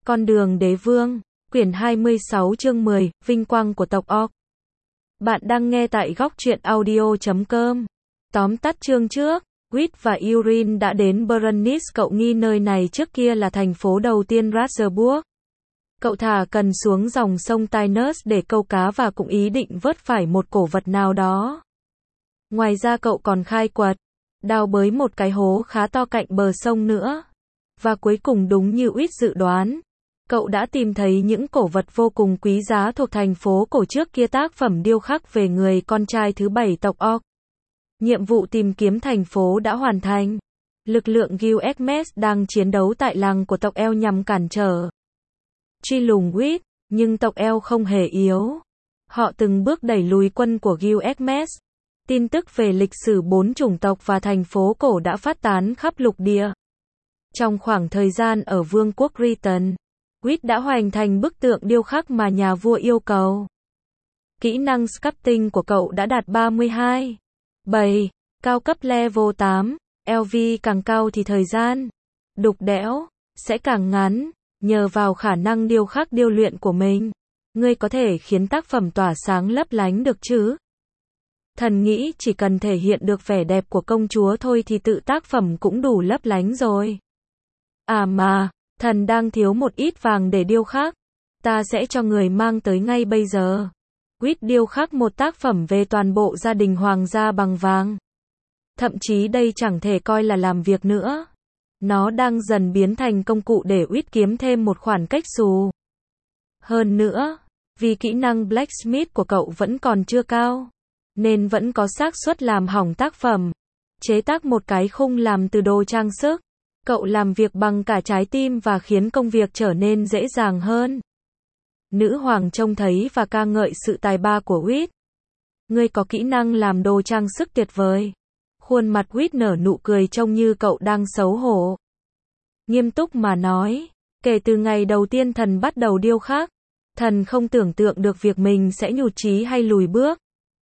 Con đường đế vương, quyển 26 chương 10, vinh quang của tộc Orc. Bạn đang nghe tại góc truyện audio.com. Tóm tắt chương trước, Whit và Urin đã đến Berenice. Cậu nghi nơi này trước kia là thành phố đầu tiên Ratzeburg. Cậu thả cần xuống dòng sông Taunus để câu cá và cũng ý định vớt phải một cổ vật nào đó. Ngoài ra cậu còn khai quật, đào bới một cái hố khá to cạnh bờ sông nữa. Và cuối cùng đúng như Whit dự đoán, cậu đã tìm thấy những cổ vật vô cùng quý giá thuộc thành phố cổ trước kia, tác phẩm điêu khắc về người con trai thứ 7 tộc Orc. Nhiệm vụ tìm kiếm thành phố đã hoàn thành. Lực lượng Guilhermes đang chiến đấu tại làng của tộc El nhằm cản trở truy lùng Whit, nhưng tộc El không hề yếu. Họ từng bước đẩy lùi quân của Guilhermes. Tin tức về lịch sử 4 chủng tộc và thành phố cổ đã phát tán khắp lục địa. Trong khoảng thời gian ở Vương quốc Britain, Whit đã hoàn thành bức tượng điêu khắc mà nhà vua yêu cầu. Kỹ năng sculpting của cậu đã đạt 32. 7. Cao cấp level 8. LV càng cao thì thời gian đục đẽo sẽ càng ngắn. Nhờ vào khả năng điêu khắc điêu luyện của mình, ngươi có thể khiến tác phẩm tỏa sáng lấp lánh được chứ? Thần nghĩ chỉ cần thể hiện được vẻ đẹp của công chúa thôi thì tự tác phẩm cũng đủ lấp lánh rồi. À mà, thần đang thiếu một ít vàng để điêu khắc. Ta sẽ cho người mang tới ngay bây giờ. Whit điêu khắc một tác phẩm về toàn bộ gia đình hoàng gia bằng vàng. Thậm chí đây chẳng thể coi là làm việc nữa. Nó đang dần biến thành công cụ để Whit kiếm thêm một khoản cách xù. Hơn nữa, vì kỹ năng blacksmith của cậu vẫn còn chưa cao, nên vẫn có xác suất làm hỏng tác phẩm. Chế tác một cái khung làm từ đồ trang sức. Cậu làm việc bằng cả trái tim và khiến công việc trở nên dễ dàng hơn. Nữ hoàng trông thấy và ca ngợi sự tài ba của Whit. Ngươi có kỹ năng làm đồ trang sức tuyệt vời. Khuôn mặt Whit nở nụ cười trông như cậu đang xấu hổ. Nghiêm túc mà nói, kể từ ngày đầu tiên thần bắt đầu điêu khắc, thần không tưởng tượng được việc mình sẽ nhụt chí hay lùi bước.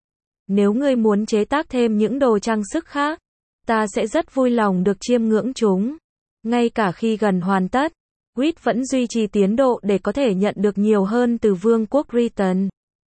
Nếu ngươi muốn chế tác thêm những đồ trang sức khác, ta sẽ rất vui lòng được chiêm ngưỡng chúng. Ngay cả khi gần hoàn tất, Whit vẫn duy trì tiến độ để có thể nhận được nhiều hơn từ Vương quốc Britain.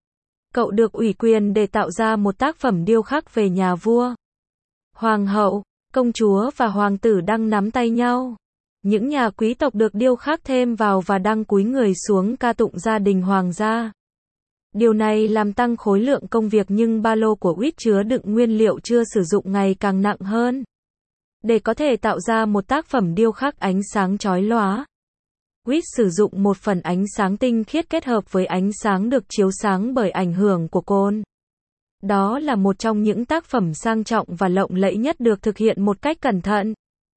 Cậu được ủy quyền để tạo ra một tác phẩm điêu khắc về nhà vua, hoàng hậu, công chúa và hoàng tử đang nắm tay nhau. Những nhà quý tộc được điêu khắc thêm vào và đang cúi người xuống ca tụng gia đình hoàng gia. Điều này làm tăng khối lượng công việc, nhưng ba lô của Whit chứa đựng nguyên liệu chưa sử dụng ngày càng nặng hơn. Để có thể tạo ra một tác phẩm điêu khắc ánh sáng chói lóa, Whit sử dụng một phần ánh sáng tinh khiết kết hợp với ánh sáng được chiếu sáng bởi ảnh hưởng của cồn. Đó là một trong những tác phẩm sang trọng và lộng lẫy nhất được thực hiện một cách cẩn thận.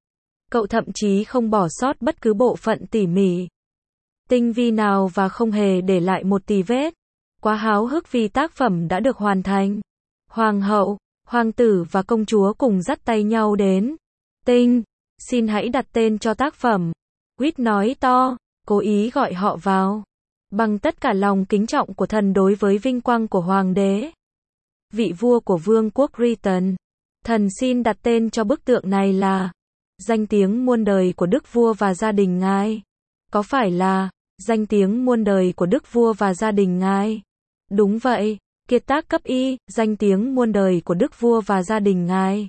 Cậu thậm chí không bỏ sót bất cứ bộ phận tỉ mỉ, tinh vi nào và không hề để lại một tì vết. Quá háo hức vì tác phẩm đã được hoàn thành. Hoàng hậu, hoàng tử và công chúa cùng dắt tay nhau đến. Tinh, xin hãy đặt tên cho tác phẩm. Whit nói to, cố ý gọi họ vào. Bằng tất cả lòng kính trọng của thần đối với vinh quang của hoàng đế, vị vua của Vương quốc Britain, thần xin đặt tên cho bức tượng này là danh tiếng muôn đời của đức vua và gia đình ngài. Có phải là danh tiếng muôn đời của đức vua và gia đình ngài? Đúng vậy, kiệt tác cấp Y, danh tiếng muôn đời của đức vua và gia đình ngài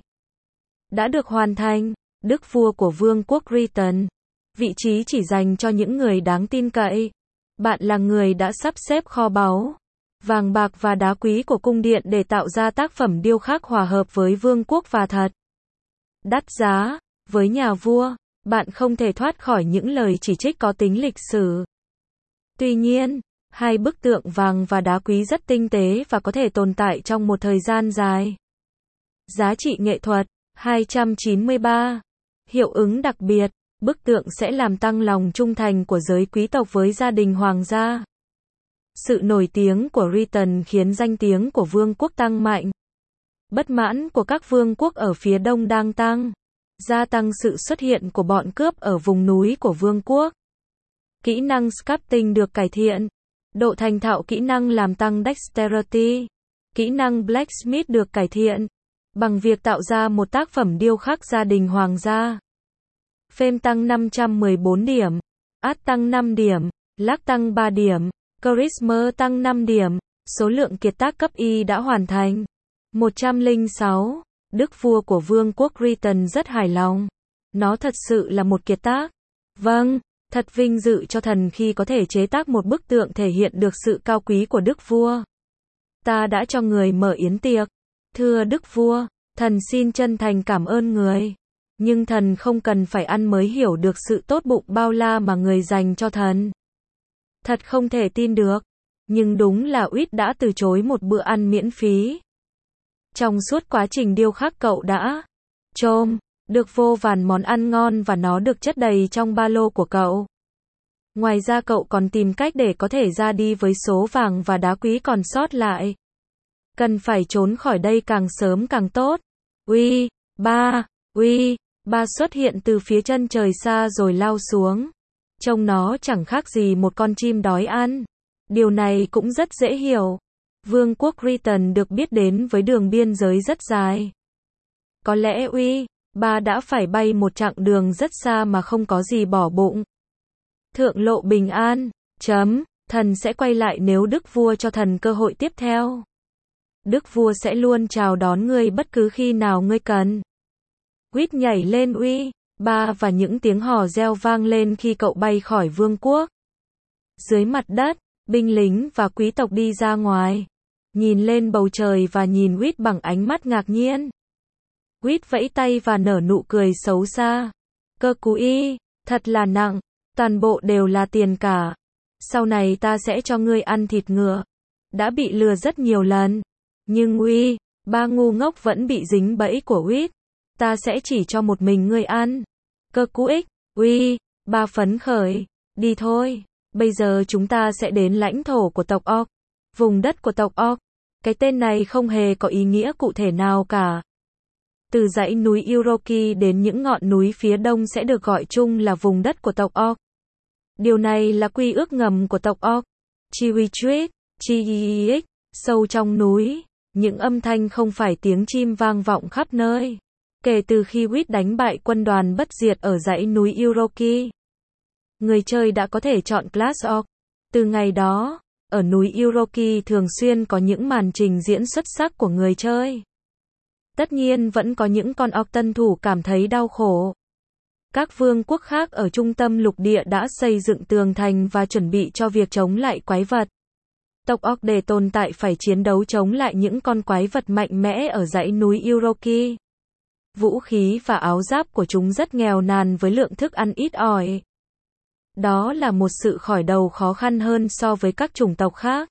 đã được hoàn thành. Đức vua của Vương quốc Britain, vị trí chỉ dành cho những người đáng tin cậy. Bạn là người đã sắp xếp kho báu, vàng bạc và đá quý của cung điện để tạo ra tác phẩm điêu khắc hòa hợp với vương quốc và thật đắt giá. Với nhà vua, bạn không thể thoát khỏi những lời chỉ trích có tính lịch sử. Tuy nhiên, hai bức tượng vàng và đá quý rất tinh tế và có thể tồn tại trong một thời gian dài. Giá trị nghệ thuật 293. Hiệu ứng đặc biệt, bức tượng sẽ làm tăng lòng trung thành của giới quý tộc với gia đình hoàng gia. Sự nổi tiếng của Britain khiến danh tiếng của vương quốc tăng mạnh. Bất mãn của các vương quốc ở phía đông đang tăng, gia tăng sự xuất hiện của bọn cướp ở vùng núi của vương quốc. Kỹ năng sculpting được cải thiện. Độ thành thạo kỹ năng làm tăng dexterity. Kỹ năng blacksmith được cải thiện bằng việc tạo ra một tác phẩm điêu khắc gia đình hoàng gia. Fame tăng 514 điểm. Art tăng 5 điểm, Luck tăng 3 điểm, Charisma tăng 5 điểm, số lượng kiệt tác cấp Y đã hoàn thành. 106. Đức vua của Vương quốc Britain rất hài lòng. Nó thật sự là một kiệt tác. Vâng, thật vinh dự cho thần khi có thể chế tác một bức tượng thể hiện được sự cao quý của đức vua. Ta đã cho người mở yến tiệc. Thưa đức vua, thần xin chân thành cảm ơn người. Nhưng thần không cần phải ăn mới hiểu được sự tốt bụng bao la mà người dành cho thần. Thật không thể tin được. Nhưng đúng là Uýt đã từ chối một bữa ăn miễn phí. Trong suốt quá trình điêu khắc cậu đã được vô vàn món ăn ngon và nó được chất đầy trong ba lô của cậu. Ngoài ra cậu còn tìm cách để có thể ra đi với số vàng và đá quý còn sót lại. Cần phải trốn khỏi đây càng sớm càng tốt. Uy, ba xuất hiện từ phía chân trời xa rồi lao xuống. Trông nó chẳng khác gì một con chim đói ăn. Điều này cũng rất dễ hiểu. Vương quốc Britain được biết đến với đường biên giới rất dài. Có lẽ ba đã phải bay một chặng đường rất xa mà không có gì bỏ bụng. Thượng lộ bình an, thần sẽ quay lại nếu đức vua cho thần cơ hội tiếp theo. Đức vua sẽ luôn chào đón ngươi bất cứ khi nào ngươi cần. Uýt nhảy lên ba và những tiếng hò reo vang lên khi cậu bay khỏi vương quốc. Dưới mặt đất, binh lính và quý tộc đi ra ngoài. Nhìn lên bầu trời và nhìn Uýt bằng ánh mắt ngạc nhiên. Uýt vẫy tay và nở nụ cười xấu xa. Cơ cú thật là nặng, toàn bộ đều là tiền cả. Sau này ta sẽ cho ngươi ăn thịt ngựa. Đã bị lừa rất nhiều lần. Nhưng ba ngu ngốc vẫn bị dính bẫy của Uýt. Ta sẽ chỉ cho một mình ngươi ăn. Cơ cú ba phấn khởi. Đi thôi, bây giờ chúng ta sẽ đến lãnh thổ của tộc Orc. Vùng đất của tộc Orc. Cái tên này không hề có ý nghĩa cụ thể nào cả. Từ dãy núi Iroki đến những ngọn núi phía đông sẽ được gọi chung là vùng đất của tộc Orc. Điều này là quy ước ngầm của tộc Orc. Chiwichwit, Chiiix, sâu trong núi, những âm thanh không phải tiếng chim vang vọng khắp nơi. Kể từ khi Uýt đánh bại quân đoàn bất diệt ở dãy núi Iroki, người chơi đã có thể chọn Class Orc. Từ ngày đó, ở núi Iroki thường xuyên có những màn trình diễn xuất sắc của người chơi. Tất nhiên vẫn có những con Orc tân thủ cảm thấy đau khổ. Các vương quốc khác ở trung tâm lục địa đã xây dựng tường thành và chuẩn bị cho việc chống lại quái vật. Tộc Orc để tồn tại phải chiến đấu chống lại những con quái vật mạnh mẽ ở dãy núi Iroki. Vũ khí và áo giáp của chúng rất nghèo nàn với lượng thức ăn ít ỏi. Đó là một sự khởi đầu khó khăn hơn so với các chủng tộc khác.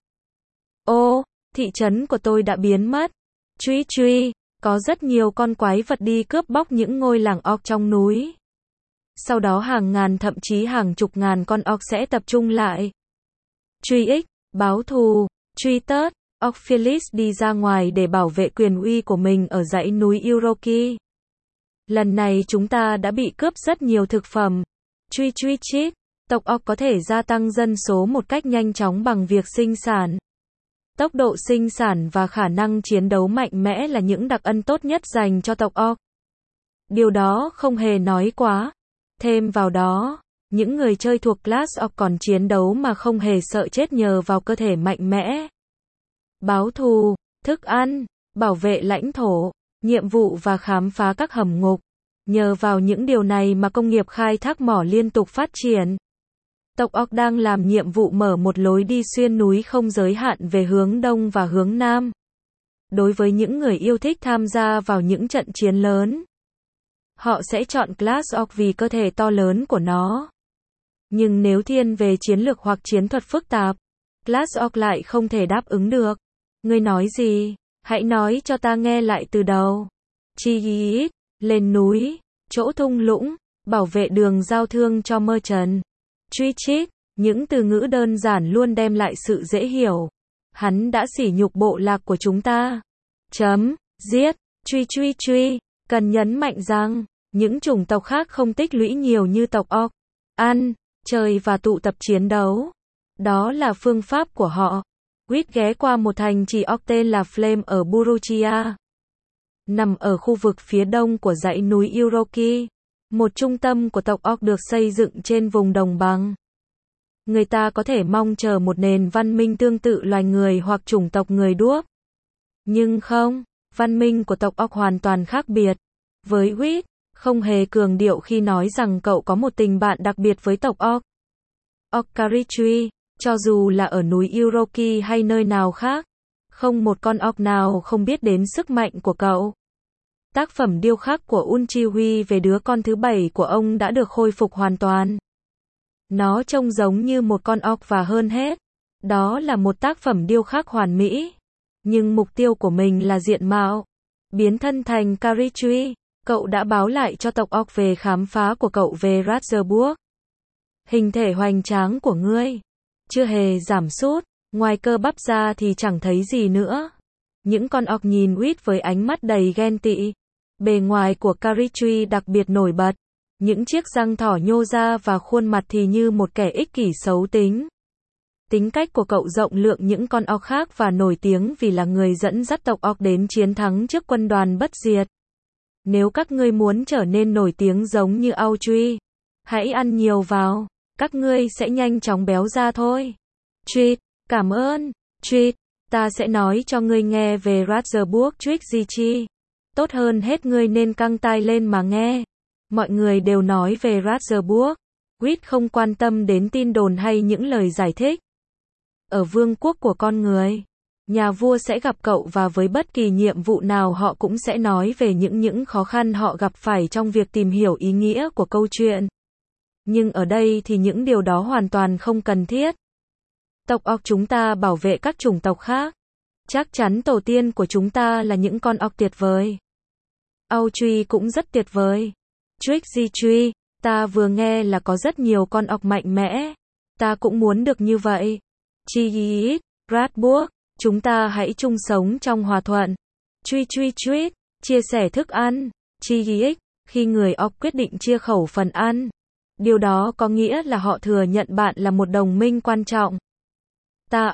Thị trấn của tôi đã biến mất. Truy, có rất nhiều con quái vật đi cướp bóc những ngôi làng Orc trong núi. Sau đó hàng ngàn thậm chí hàng chục ngàn con Orc sẽ tập trung lại. Truy báo thù, truy tớt, Orc Phyllis đi ra ngoài để bảo vệ quyền uy của mình ở dãy núi Iroki. Lần này chúng ta đã bị cướp rất nhiều thực phẩm. Chít, tộc Orc có thể gia tăng dân số một cách nhanh chóng bằng việc sinh sản. Tốc độ sinh sản và khả năng chiến đấu mạnh mẽ là những đặc ân tốt nhất dành cho tộc Orc. Điều đó không hề nói quá. Thêm vào đó, những người chơi thuộc Class Orc còn chiến đấu mà không hề sợ chết nhờ vào cơ thể mạnh mẽ. Báo thù, thức ăn, bảo vệ lãnh thổ, nhiệm vụ và khám phá các hầm ngục. Nhờ vào những điều này mà công nghiệp khai thác mỏ liên tục phát triển. Tộc Orc đang làm nhiệm vụ mở một lối đi xuyên núi không giới hạn về hướng đông và hướng nam. Đối với những người yêu thích tham gia vào những trận chiến lớn, họ sẽ chọn Class Orc vì cơ thể to lớn của nó. Nhưng nếu thiên về chiến lược hoặc chiến thuật phức tạp, Class Orc lại không thể đáp ứng được. Ngươi nói gì? Hãy nói cho ta nghe lại từ đầu. Chiiix, lên núi, chỗ thung lũng, bảo vệ đường giao thương cho merchant. Truy, những từ ngữ đơn giản luôn đem lại sự dễ hiểu. Hắn đã sỉ nhục bộ lạc của chúng ta. Giết, truy, cần nhấn mạnh rằng, những chủng tộc khác không tích lũy nhiều như tộc Orc. Ăn, chơi và tụ tập chiến đấu. Đó là phương pháp của họ. Uýt ghé qua một thành trì Orc tên là Flame ở Burugia. Nằm ở khu vực phía đông của dãy núi Iroki. Một trung tâm của tộc Orc được xây dựng trên vùng đồng bằng. Người ta có thể mong chờ một nền văn minh tương tự loài người hoặc chủng tộc người đuốc. Nhưng không, văn minh của tộc Orc hoàn toàn khác biệt. Với Whit, không hề cường điệu khi nói rằng cậu có một tình bạn đặc biệt với tộc Orc. Orc-Carithui, cho dù là ở núi Uroki hay nơi nào khác, không một con Orc nào không biết đến sức mạnh của cậu. Tác phẩm điêu khắc của Unchihui về đứa con thứ 7 của ông đã được khôi phục hoàn toàn. Nó trông giống như một con Orc và hơn hết, đó là một tác phẩm điêu khắc hoàn mỹ. Nhưng mục tiêu của mình là diện mạo. Biến thân thành Carithui, cậu đã báo lại cho tộc Orc về khám phá của cậu về Ratzeburg. Hình thể hoành tráng của ngươi chưa hề giảm sút, ngoài cơ bắp ra thì chẳng thấy gì nữa. Những con Orc nhìn Whit với ánh mắt đầy ghen tị. Bề ngoài của Carithui đặc biệt nổi bật, những chiếc răng thỏ nhô ra và khuôn mặt thì như một kẻ ích kỷ xấu tính. Tính cách của cậu rộng lượng những con Orc khác và nổi tiếng vì là người dẫn dắt tộc Orc đến chiến thắng trước quân đoàn bất diệt. Nếu các ngươi muốn trở nên nổi tiếng giống như Audrey, hãy ăn nhiều vào, các ngươi sẽ nhanh chóng béo ra thôi. Treat, cảm ơn. Treat, ta sẽ nói cho ngươi nghe về Ratzeburg Trick. Tốt hơn hết ngươi nên căng tai lên mà nghe. Mọi người đều nói về Ratzeburg. Whit không quan tâm đến tin đồn hay những lời giải thích. Ở vương quốc của con người, nhà vua sẽ gặp cậu và với bất kỳ nhiệm vụ nào họ cũng sẽ nói về những khó khăn họ gặp phải trong việc tìm hiểu ý nghĩa của câu chuyện. Nhưng ở đây thì những điều đó hoàn toàn không cần thiết. Tộc Orc chúng ta bảo vệ các chủng tộc khác. Chắc chắn tổ tiên của chúng ta là những con Orc tuyệt vời. Audrey cũng rất tuyệt vời. Trick, ta vừa nghe là có rất nhiều con Orc mạnh mẽ. Ta cũng muốn được như vậy. Chi, Ratzeburg, chúng ta hãy chung sống trong hòa thuận. Treat, chia sẻ thức ăn. Chi, khi người Orc quyết định chia khẩu phần ăn, điều đó có nghĩa là họ thừa nhận bạn là một đồng minh quan trọng. Ta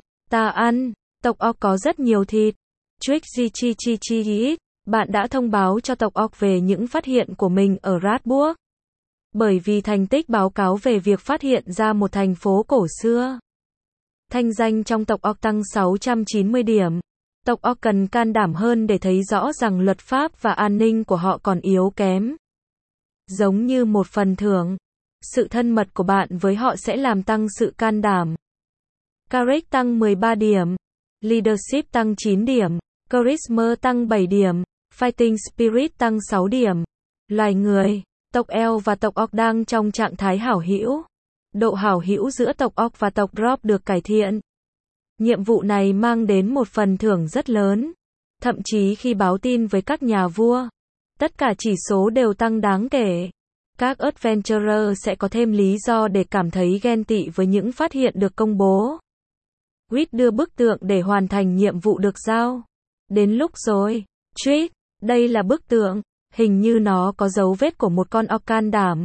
ăn, tộc Orc có rất nhiều thịt. Trick, chi, bạn đã thông báo cho tộc Orc về những phát hiện của mình ở Ratzeburg. Bởi vì thành tích báo cáo về việc phát hiện ra một thành phố cổ xưa. Thanh danh trong tộc Orc tăng 690 điểm. Tộc Orc cần can đảm hơn để thấy rõ rằng luật pháp và an ninh của họ còn yếu kém. Giống như một phần thưởng, sự thân mật của bạn với họ sẽ làm tăng sự can đảm. Courage tăng 13 điểm. Leadership tăng 9 điểm. Charisma tăng 7 điểm. Fighting Spirit tăng 6 điểm. Loài người, tộc Elf và tộc Orc đang trong trạng thái hảo hữu. Độ hảo hữu giữa tộc Orc và tộc Drop được cải thiện. Nhiệm vụ này mang đến một phần thưởng rất lớn. Thậm chí khi báo tin với các nhà vua, tất cả chỉ số đều tăng đáng kể. Các Adventurer sẽ có thêm lý do để cảm thấy ghen tị với những phát hiện được công bố. Whit đưa bức tượng để hoàn thành nhiệm vụ được giao. Đến lúc rồi. Treat, đây là bức tượng. Hình như nó có dấu vết của một con Orc can đảm.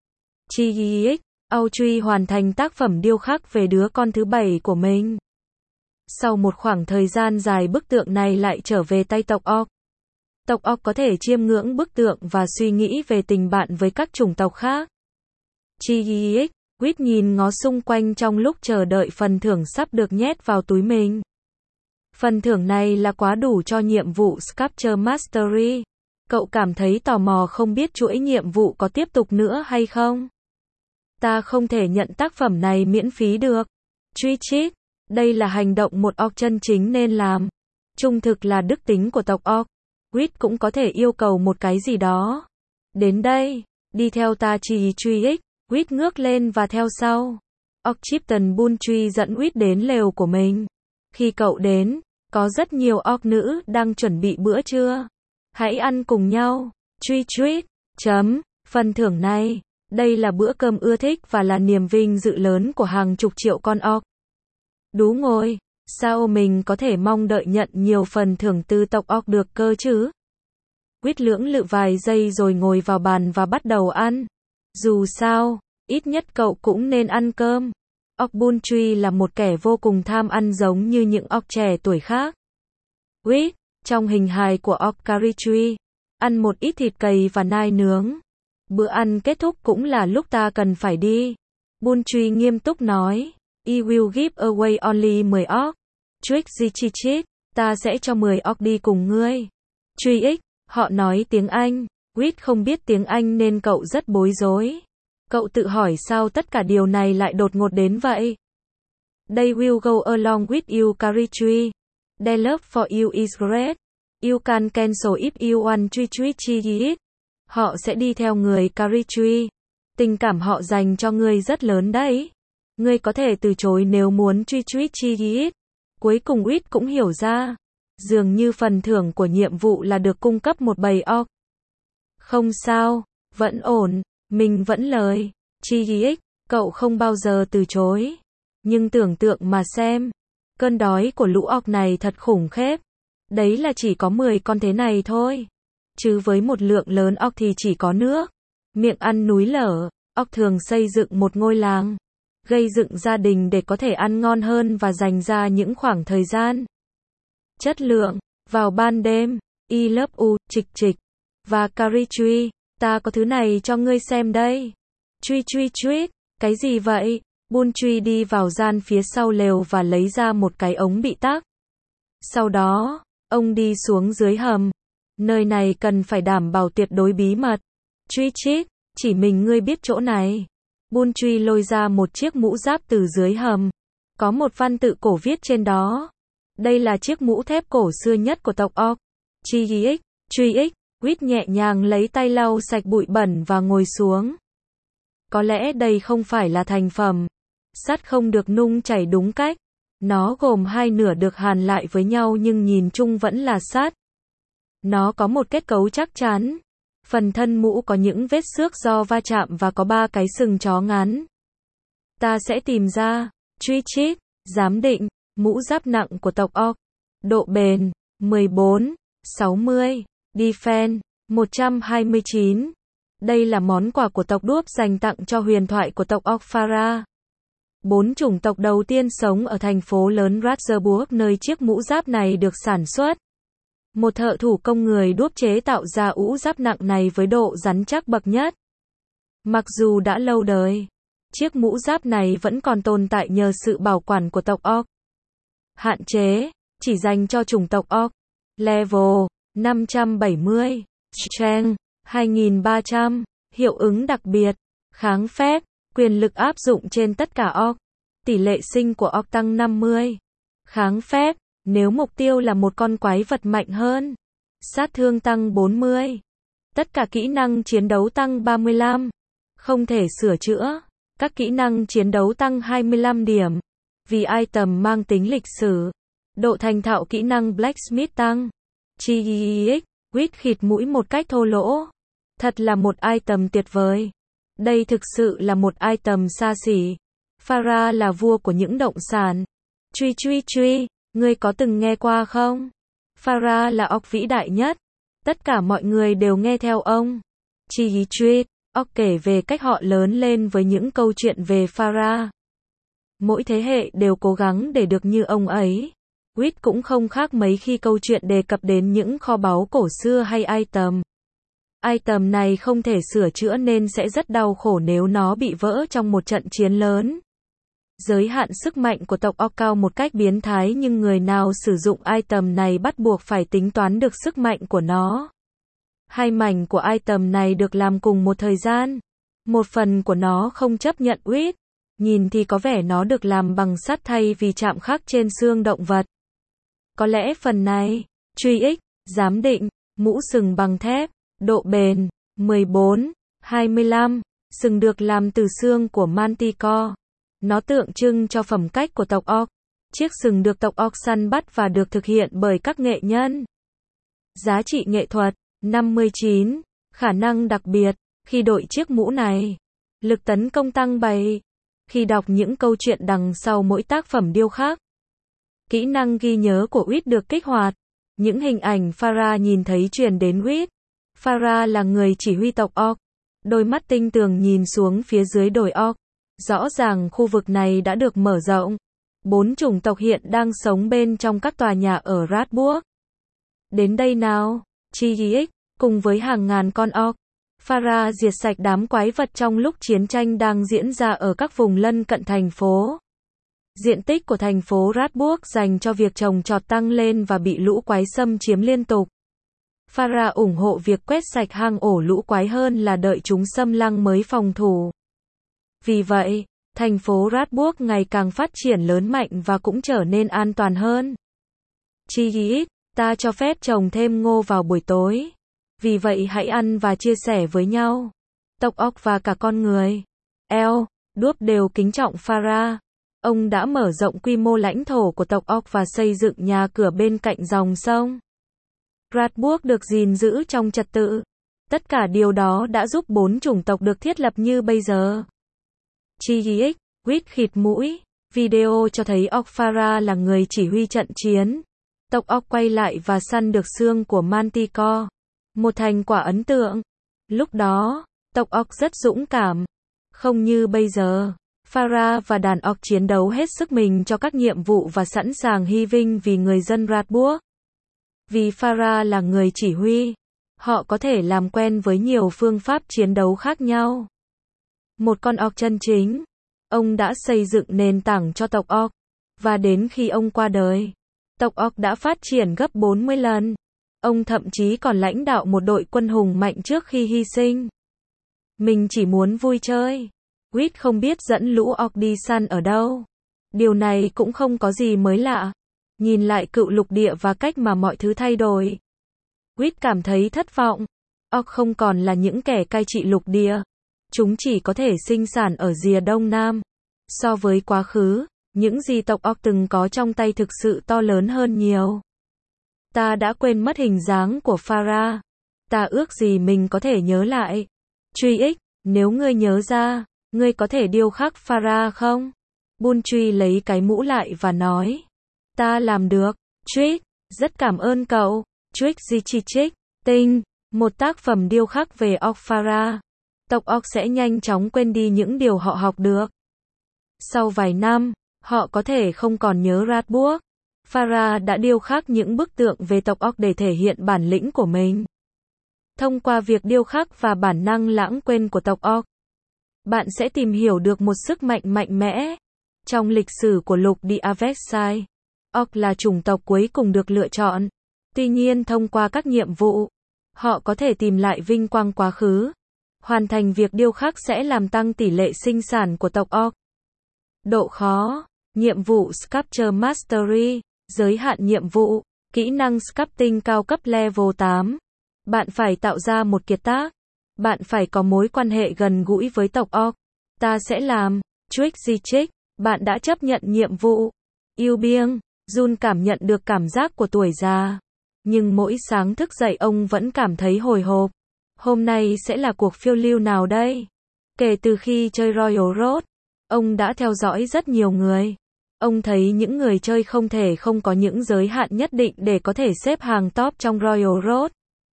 Chi, Audrey hoàn thành tác phẩm điêu khắc về đứa con thứ 7 của mình. Sau một khoảng thời gian dài bức tượng này lại trở về tay tộc Orc. Tộc Orc có thể chiêm ngưỡng bức tượng và suy nghĩ về tình bạn với các chủng tộc khác. Chi, Whit nhìn ngó xung quanh trong lúc chờ đợi phần thưởng sắp được nhét vào túi mình. Phần thưởng này là quá đủ cho nhiệm vụ Sculpture Mastery. Cậu cảm thấy tò mò không biết chuỗi nhiệm vụ có tiếp tục nữa hay không? Ta không thể nhận tác phẩm này miễn phí được. Treat, đây là hành động một Orc chân chính nên làm. Trung thực là đức tính của tộc Orc. Whit cũng có thể yêu cầu một cái gì đó. Đến đây, đi theo ta Chi. Whit ngước lên và theo sau. Orc Chieftain Buntry dẫn Whit đến lều của mình. Khi cậu đến, có rất nhiều Orc nữ đang chuẩn bị bữa trưa. Hãy ăn cùng nhau. Treat, phần thưởng này. Đây là bữa cơm ưa thích và là niềm vinh dự lớn của hàng chục triệu con Orc. Đú ngồi, sao mình có thể mong đợi nhận nhiều phần thưởng từ tộc Orc được cơ chứ? Whit lưỡng lự vài giây rồi ngồi vào bàn và bắt đầu ăn. Dù sao, ít nhất cậu cũng nên ăn cơm. Orc Buntry là một kẻ vô cùng tham ăn giống như những Orc trẻ tuổi khác. Whit, trong hình hài của Orc Carithui, ăn một ít thịt cầy và nai nướng. Bữa ăn kết thúc cũng là lúc ta cần phải đi. Bun Truy nghiêm túc nói. I will give away only 10 orc. Trick Zichichit, ta sẽ cho 10 orc đi cùng ngươi. Truy X, họ nói tiếng Anh. Quýt không biết tiếng Anh nên cậu rất bối rối. Cậu tự hỏi sao tất cả điều này lại đột ngột đến vậy. They will go along with you Caritree. Their love for you is great. You can cancel if you want to. Họ sẽ đi theo người Caritree. Tình cảm họ dành cho ngươi rất lớn đấy. Ngươi có thể từ chối nếu muốn truy. Cuối cùng Quýt cũng hiểu ra. Dường như phần thưởng của nhiệm vụ là được cung cấp một bầy orc. Không sao, vẫn ổn, mình vẫn lời. Chi cậu không bao giờ từ chối. Nhưng tưởng tượng mà xem. Cơn đói của lũ orc này thật khủng khiếp. Đấy là chỉ có 10 con thế này thôi. Chứ với một lượng lớn orc thì chỉ có nước. Miệng ăn núi lở, orc thường xây dựng một ngôi làng. Gây dựng gia đình để có thể ăn ngon hơn và dành ra những khoảng thời gian. Chất lượng, vào ban đêm, I love you, Trịch, và Caritree, ta có thứ này cho ngươi xem đây. Truy, cái gì vậy? Bun Truy đi vào gian phía sau lều và lấy ra một cái ống bị tắc. Sau đó, ông đi xuống dưới hầm. Nơi này cần phải đảm bảo tuyệt đối bí mật. Truy, chỉ mình ngươi biết chỗ này. Bun Truy lôi ra một chiếc mũ giáp từ dưới hầm. Có một văn tự cổ viết trên đó. Đây là chiếc mũ thép cổ xưa nhất của tộc orc. Truy, Quýt nhẹ nhàng lấy tay lau sạch bụi bẩn và ngồi xuống. Có lẽ đây không phải là thành phẩm. Sắt không được nung chảy đúng cách. Nó gồm hai nửa được hàn lại với nhau nhưng nhìn chung vẫn là sắt. Nó có một kết cấu chắc chắn. Phần thân mũ có những vết xước do va chạm và có 3 cái sừng chó ngắn. Ta sẽ tìm ra. Truy, giám định, mũ giáp nặng của tộc orc. Độ bền, 14, 60. Defense, 129. Đây là món quà của tộc đuốc dành tặng cho huyền thoại của tộc orc Phara. 4 chủng tộc đầu tiên sống ở thành phố lớn Ratzeburg nơi chiếc mũ giáp này được sản xuất. Một thợ thủ công người đuốc chế tạo ra mũ giáp nặng này với độ rắn chắc bậc nhất. Mặc dù đã lâu đời, chiếc mũ giáp này vẫn còn tồn tại nhờ sự bảo quản của tộc orc. Hạn chế, chỉ dành cho chủng tộc orc. Level 570, Strength 2300, hiệu ứng đặc biệt, kháng phép, quyền lực áp dụng trên tất cả orc. Tỷ lệ sinh của orc tăng 50. Kháng phép, nếu mục tiêu là một con quái vật mạnh hơn. Sát thương tăng 40. Tất cả kỹ năng chiến đấu tăng 35. Không thể sửa chữa. Các kỹ năng chiến đấu tăng 25 điểm. Vì item mang tính lịch sử. Độ thành thạo kỹ năng Blacksmith tăng. Quýt khịt mũi một cách thô lỗ. Thật là một item tuyệt vời. Đây thực sự là một item xa xỉ. Phara là vua của những động sản. Truy, ngươi có từng nghe qua không? Phara là orc vĩ đại nhất. Tất cả mọi người đều nghe theo ông. Truy, orc kể về cách họ lớn lên với những câu chuyện về Phara. Mỗi thế hệ đều cố gắng để được như ông ấy. Quýt cũng không khác mấy khi câu chuyện đề cập đến những kho báu cổ xưa hay item. Item này không thể sửa chữa nên sẽ rất đau khổ nếu nó bị vỡ trong một trận chiến lớn. Giới hạn sức mạnh của tộc orc cao một cách biến thái nhưng người nào sử dụng item này bắt buộc phải tính toán được sức mạnh của nó. Hai mảnh của item này được làm cùng một thời gian. Một phần của nó không chấp nhận quýt. Nhìn thì có vẻ nó được làm bằng sắt thay vì chạm khắc trên xương động vật. Có lẽ phần này, Truy, giám định, mũ sừng bằng thép, độ bền, 14, 25, sừng được làm từ xương của Manticore. Nó tượng trưng cho phẩm cách của tộc orc. Chiếc sừng được tộc orc săn bắt và được thực hiện bởi các nghệ nhân. Giá trị nghệ thuật, 59, khả năng đặc biệt, khi đội chiếc mũ này, lực tấn công tăng 7. Khi đọc những câu chuyện đằng sau mỗi tác phẩm điêu khắc, kỹ năng ghi nhớ của Quýt được kích hoạt. Những hình ảnh Phara nhìn thấy truyền đến Quýt. Phara là người chỉ huy tộc orc. Đôi mắt tinh tường nhìn xuống phía dưới đồi orc. Rõ ràng khu vực này đã được mở rộng. 4 chủng tộc hiện đang sống bên trong các tòa nhà ở Ratzeburg. Đến đây nào, cùng với hàng ngàn con orc. Farah diệt sạch đám quái vật trong lúc chiến tranh đang diễn ra ở các vùng lân cận thành phố. Diện tích của thành phố Radburg dành cho việc trồng trọt tăng lên và bị lũ quái xâm chiếm liên tục. Farah ủng hộ việc quét sạch hang ổ lũ quái hơn là đợi chúng xâm lăng mới phòng thủ. Vì vậy, thành phố Radburg ngày càng phát triển lớn mạnh và cũng trở nên an toàn hơn. Chi ít, ta cho phép trồng thêm ngô vào buổi tối. Vì vậy hãy ăn và chia sẻ với nhau. Tộc óc và cả con người. Đuốc đều kính trọng Farah. Ông đã mở rộng quy mô lãnh thổ của tộc óc và xây dựng nhà cửa bên cạnh dòng sông. Radburg được gìn giữ trong trật tự. Tất cả điều đó đã giúp 4 chủng tộc được thiết lập như bây giờ. Chi Quýt khịt mũi. Video cho thấy óc Farah là người chỉ huy trận chiến. Tộc óc quay lại và săn được xương của Manticore. Một thành quả ấn tượng. Lúc đó, tộc óc rất dũng cảm. Không như bây giờ. Farah và đàn óc chiến đấu hết sức mình cho các nhiệm vụ và sẵn sàng hy sinh vì người dân Radburg. Vì Farah là người chỉ huy, họ có thể làm quen với nhiều phương pháp chiến đấu khác nhau. Một con óc chân chính. Ông đã xây dựng nền tảng cho tộc óc. Và đến khi ông qua đời, tộc óc đã phát triển gấp 40 lần. Ông thậm chí còn lãnh đạo một đội quân hùng mạnh trước khi hy sinh. Mình chỉ muốn vui chơi. Quýt không biết dẫn lũ óc đi săn ở đâu. Điều này cũng không có gì mới lạ. Nhìn lại cựu lục địa và cách mà mọi thứ thay đổi. Quýt cảm thấy thất vọng. Óc không còn là những kẻ cai trị lục địa. Chúng chỉ có thể sinh sản ở rìa đông nam. So với quá khứ, những gì tộc óc từng có trong tay thực sự to lớn hơn nhiều. Ta đã quên mất hình dáng của Farah. Ta ước gì mình có thể nhớ lại. Truy nếu ngươi nhớ ra, ngươi có thể điêu khắc Farah không? Bun Truy lấy cái mũ lại và nói. Ta làm được. Trick, rất cảm ơn cậu. Trick Zichichik, tinh, một tác phẩm điêu khắc về óc Farah. Tộc óc sẽ nhanh chóng quên đi những điều họ học được. Sau vài năm, họ có thể không còn nhớ Radburg. Farah đã điêu khắc những bức tượng về tộc óc để thể hiện bản lĩnh của mình. Thông qua việc điêu khắc và bản năng lãng quên của tộc óc, bạn sẽ tìm hiểu được một sức mạnh mạnh mẽ. Trong lịch sử của lục địa Avexai, óc là chủng tộc cuối cùng được lựa chọn. Tuy nhiên thông qua các nhiệm vụ, họ có thể tìm lại vinh quang quá khứ. Hoàn thành việc điêu khắc sẽ làm tăng tỷ lệ sinh sản của tộc óc. Độ khó. Nhiệm vụ Sculpture Mastery. Giới hạn nhiệm vụ. Kỹ năng sculpting cao cấp level 8. Bạn phải tạo ra một kiệt tác. Bạn phải có mối quan hệ gần gũi với tộc óc. Ta sẽ làm. Trick Zichik. Bạn đã chấp nhận nhiệm vụ. Yêu biếng. Jun cảm nhận được cảm giác của tuổi già. Nhưng mỗi sáng thức dậy ông vẫn cảm thấy hồi hộp. Hôm nay sẽ là cuộc phiêu lưu nào đây? Kể từ khi chơi Royal Road, ông đã theo dõi rất nhiều người. Ông thấy những người chơi không thể không có những giới hạn nhất định để có thể xếp hàng top trong Royal Road.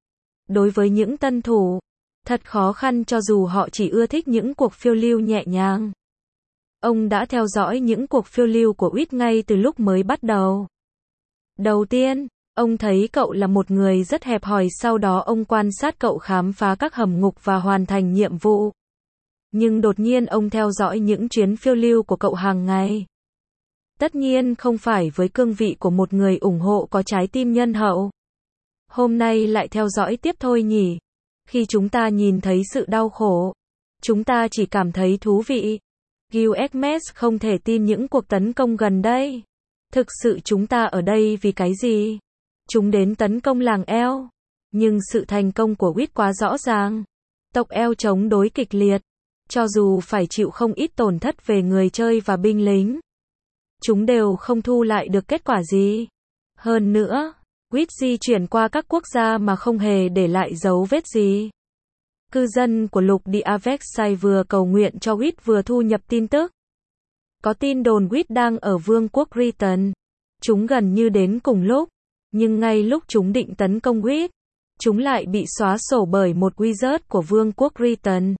Đối với những tân thủ, thật khó khăn cho dù họ chỉ ưa thích những cuộc phiêu lưu nhẹ nhàng. Ông đã theo dõi những cuộc phiêu lưu của Quýt ngay từ lúc mới bắt đầu. Đầu tiên, ông thấy cậu là một người rất hẹp hòi, sau đó ông quan sát cậu khám phá các hầm ngục và hoàn thành nhiệm vụ. Nhưng đột nhiên ông theo dõi những chuyến phiêu lưu của cậu hàng ngày. Tất nhiên không phải với cương vị của một người ủng hộ có trái tim nhân hậu. Hôm nay lại theo dõi tiếp thôi nhỉ. Khi chúng ta nhìn thấy sự đau khổ, chúng ta chỉ cảm thấy thú vị. Gilgamesh không thể tin những cuộc tấn công gần đây. Thực sự chúng ta ở đây vì cái gì? Chúng đến tấn công làng eo. Nhưng sự thành công của Quýt quá rõ ràng. Tộc eo chống đối kịch liệt. Cho dù phải chịu không ít tổn thất về người chơi và binh lính, chúng đều không thu lại được kết quả gì. Hơn nữa, Quýt di chuyển qua các quốc gia mà không hề để lại dấu vết gì. Cư dân của lục địa Avexai vừa cầu nguyện cho Quýt vừa thu nhập tin tức. Có tin đồn Quýt đang ở vương quốc Riton. Chúng gần như đến cùng lúc. Nhưng ngay lúc chúng định tấn công Quýt, chúng lại bị xóa sổ bởi một wizard của vương quốc Riton.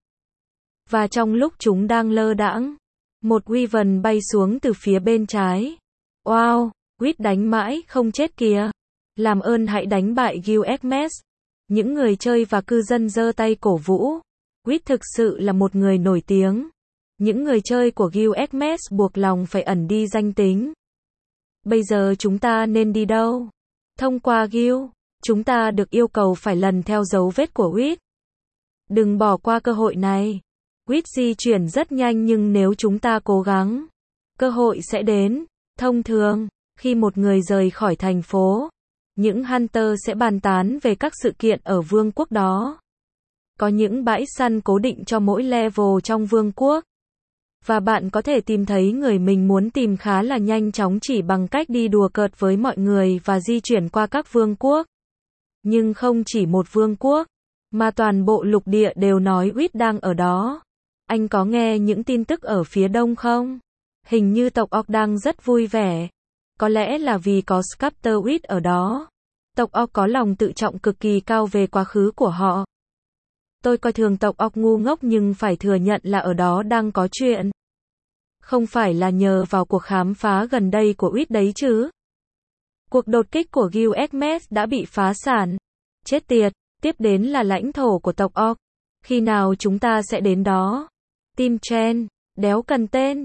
Và trong lúc chúng đang lơ đãng, một wyvern bay xuống từ phía bên trái. Wow, Quýt đánh mãi không chết kìa. Làm ơn hãy đánh bại Gilgamesh. Những người chơi và cư dân giơ tay cổ vũ. Reed thực sự là một người nổi tiếng. Những người chơi của Guild Hermes buộc lòng phải ẩn đi danh tính. Bây giờ chúng ta nên đi đâu? Thông qua Guild, chúng ta được yêu cầu phải lần theo dấu vết của Reed. Đừng bỏ qua cơ hội này. Reed di chuyển rất nhanh nhưng nếu chúng ta cố gắng, cơ hội sẽ đến. Thông thường, khi một người rời khỏi thành phố, những Hunter sẽ bàn tán về các sự kiện ở vương quốc đó. Có những bãi săn cố định cho mỗi level trong vương quốc. Và bạn có thể tìm thấy người mình muốn tìm khá là nhanh chóng chỉ bằng cách đi đùa cợt với mọi người và di chuyển qua các vương quốc. Nhưng không chỉ một vương quốc, mà toàn bộ lục địa đều nói Reed đang ở đó. Anh có nghe những tin tức ở phía đông không? Hình như tộc Orc đang rất vui vẻ. Có lẽ là vì có Sculptor Reed ở đó. Tộc Orc có lòng tự trọng cực kỳ cao về quá khứ của họ. Tôi coi thường tộc Orc ngu ngốc nhưng phải thừa nhận là ở đó đang có chuyện. Không phải là nhờ vào cuộc khám phá gần đây của Reed đấy chứ. Cuộc đột kích của Guild Hermes đã bị phá sản. Chết tiệt, tiếp đến là lãnh thổ của tộc Orc. Khi nào chúng ta sẽ đến đó? Team Chen, đéo cần tên.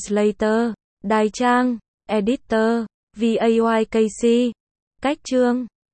Translator, Đài trang, Editor, VAYKC. Cách chương